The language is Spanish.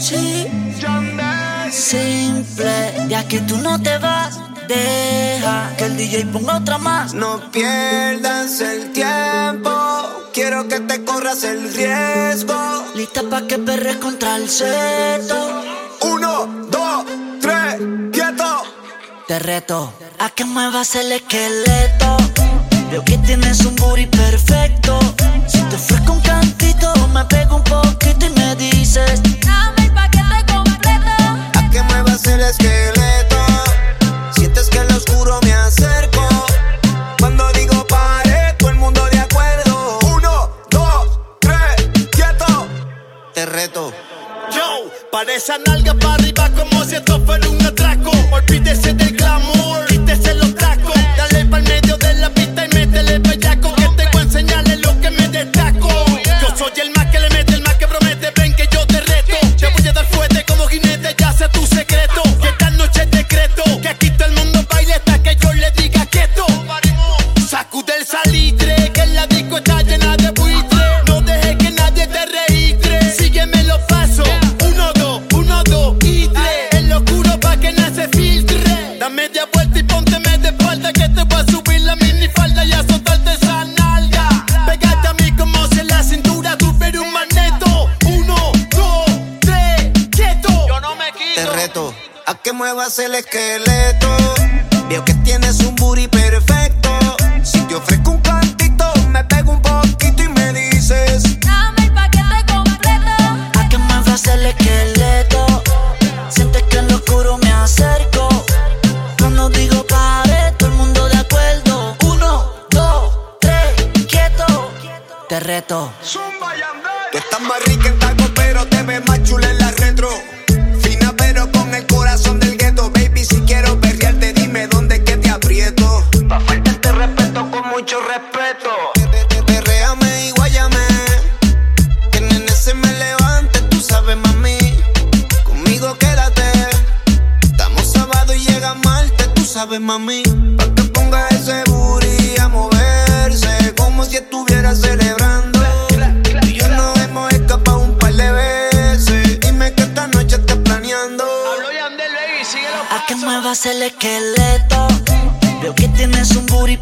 Sí, simple, de aquí tú no te vas. Deja que el DJ ponga otra más. No pierdas el tiempo, quiero que te corras el riesgo. Lista pa' que perres contra el seto. 1, 2, 3, quieto. Te reto a que muevas el esqueleto. Veo que tienes un booty perfecto. Si te ofrezco un cantito, me pego un poquito y me dices: dame el paquete completo. A que muevas el esqueleto. Sientes que en lo oscuro me acerco. Cuando digo pare, todo el mundo de acuerdo. 1, 2, 3, quieto. Te reto. Yo, para esa nalga para arriba como si esto fuera un atraco. Olvídese del glamour, quítese los tacos. Dale pa'l medio de la pista y métele bellaco. Que te voy a enseñarle lo que me destaco. Yo soy el más que le mete, el más que promete. Ven que yo te reto. Te voy a dar fuerte como jinete, ya sé tu secreto. Y esta noche es decreto que aquí todo el mundo baile hasta que yo le diga quieto. Sacude el salitre, que en la disco está llena de buitre. No dejes que nadie te registre. Sígueme los pasos. 1, 2, 1, 2 y 3. En lo oscuro pa' que no se filtre. Da media vuelta y pónteme de espalda, que te voy a subir la minifalda y a soltarte esa nalga. Pégate a mí como si en la cintura tuviera un magneto. 1, 2, 3, quieto. Yo no me quito. Te reto a que muevas el esqueleto. Veo que tienes un booty perfecto. Si te ofrezco un cantito, me pego un poquito y me dices: Dame el paquete completo. a que muevas el esqueleto. Sientes que en lo oscuro me acerco. Cuando digo pare, todo el mundo de acuerdo. 1, 2, 3, quieto. Te reto. tú estás más rica en taco, pero te ves más chula en la retro. Fina pero con el corazón del gueto. Baby, si quiero perrearte, dime dónde es que te aprieto. Pa' faltarte respeto con mucho respeto. Perréame y guáyame, que el nene se me levante, tú sabes, mami. Conmigo quédate, estamos sábado y llega martes, tú sabes, mami. Pa' que ponga ese booty a moverse, como si estuviera celebrando. Tú y yo nos hemos escapado un par de veces. Dime que esta noche estás planeando. A que muevas el esqueleto. Veo que tienes un booty